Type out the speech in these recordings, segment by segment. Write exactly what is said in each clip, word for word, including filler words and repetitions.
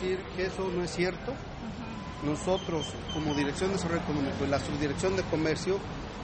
decir que eso no es cierto. Nosotros, como Dirección de Desarrollo Económico y la Subdirección de Comercio,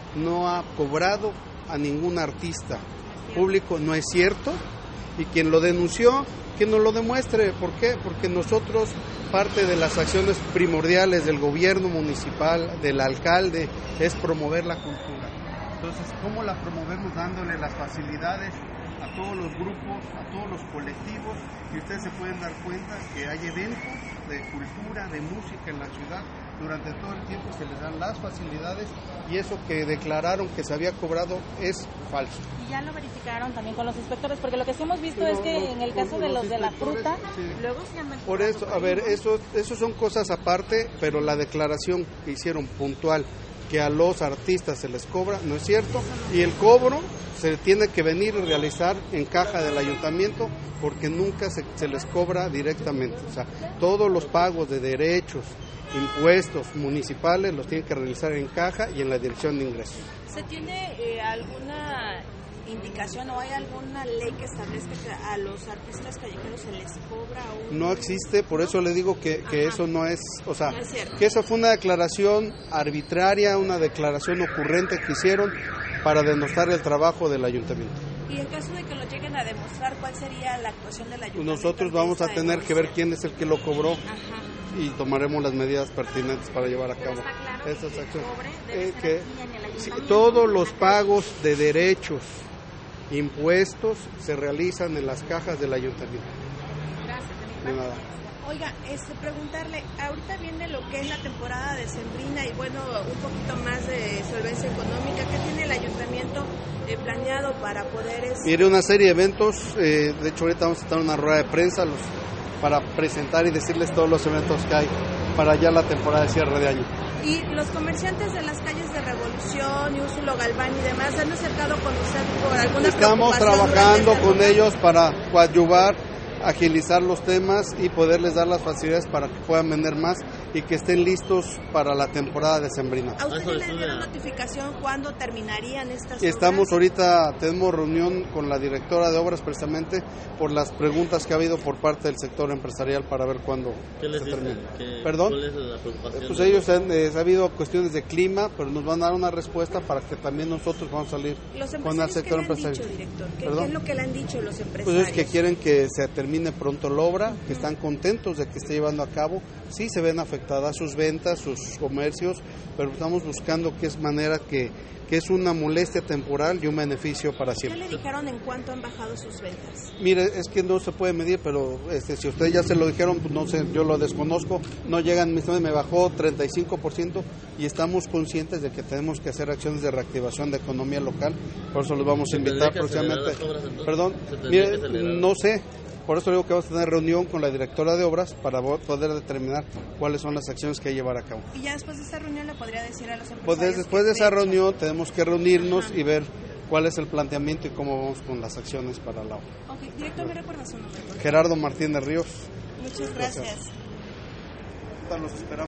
no ha cobrado a ningún artista público, no es cierto, y quien lo denunció, que nos lo demuestre. ¿Por qué? Porque nosotros, parte de las acciones primordiales del gobierno municipal, del alcalde, es promover la cultura. Entonces, ¿cómo la promovemos? Dándole las facilidades a todos los grupos, a todos los colectivos, y ustedes se pueden dar cuenta que hay eventos de cultura, de música en la ciudad, durante todo el tiempo se les dan las facilidades, y eso que declararon que se había cobrado es falso. Y ya lo verificaron también con los inspectores, porque lo que sí hemos visto no, es que no, en el caso de los, los de la fruta, sí. luego se andan Por eso, a ver, eso, eso son cosas aparte, pero la declaración que hicieron puntual, que a los artistas se les cobra, no es cierto, y el cobro se tiene que venir y realizar en caja del ayuntamiento, porque nunca se, se les cobra directamente. O sea, todos los pagos de derechos, impuestos municipales los tienen que realizar en caja y en la dirección de ingresos. ¿Se tiene eh, alguna indicación o hay alguna ley que establezca que a los artistas callejeros se les cobra un... No existe, por eso le digo que, que eso no es, o sea, no es que esa fue una declaración arbitraria, una declaración ocurrente que hicieron para denostar el trabajo del ayuntamiento. Y en caso de que lo lleguen a demostrar, ¿cuál sería la actuación del ayuntamiento? Nosotros vamos a tener que ver quién es el que lo cobró. Ajá. Y tomaremos las medidas pertinentes para llevar a cabo claro estas que acciones. Eh, que sí, todos los pagos de derechos, impuestos, se realizan en las cajas del ayuntamiento. Gracias, de nada. Oiga, este, preguntarle, ahorita viene lo que es la temporada decembrina y bueno, un poquito más de solvencia económica. ¿Qué tiene el ayuntamiento eh, planeado para poder... Es... Mire, una serie de eventos, eh, de hecho ahorita vamos a estar en una rueda de prensa los, para presentar y decirles todos los eventos que hay para ya la temporada de cierre de año. Y los comerciantes de las calles de Revolución y Úrsulo Galván y demás, ¿han acercado con usted por alguna Estamos trabajando con ellos para coadyuvar, agilizar los temas y poderles dar las facilidades para que puedan vender más y que estén listos para la temporada decembrina. ¿A usted le dieron notificación cuándo terminarían estas Estamos obras? ahorita, tenemos reunión con la directora de obras precisamente por las preguntas que ha habido por parte del sector empresarial para ver cuándo ¿Qué les se dice? termina. ¿Qué, ¿Perdón? ¿Cuál es la preocupación? Pues ellos han, eh, ha habido cuestiones de clima, pero nos van a dar una respuesta para que también nosotros vamos a salir con el sector empresarial. ¿Qué le han dicho, director? ¿Qué, ¿Qué es lo que le han dicho los empresarios? Pues es que quieren que se termine pronto la obra, que están contentos de que esté llevando a cabo. Sí se ven afectadas sus ventas, sus comercios, pero estamos buscando que es manera que, que es una molestia temporal y un beneficio para siempre. ¿Qué le dijeron en cuánto han bajado sus ventas? Mire, es que no se puede medir, pero este, si ustedes ya se lo dijeron, pues no sé, yo lo desconozco, no llegan, me bajó treinta y cinco por ciento y estamos conscientes de que tenemos que hacer acciones de reactivación de economía local, por eso los vamos a invitar próximamente. Perdón, mire, no sé. Por eso digo que vamos a tener reunión con la directora de obras para poder determinar cuáles son las acciones que hay que llevar a cabo. Y ya después de esa reunión le podría decir a los empresarios... Pues después de esa reunión tenemos que reunirnos Ajá. y ver cuál es el planteamiento y cómo vamos con las acciones para la obra. Ok, director, ¿me recuerda su nombre? Gerardo Martínez Ríos. Muchas gracias. gracias. Los esperamos.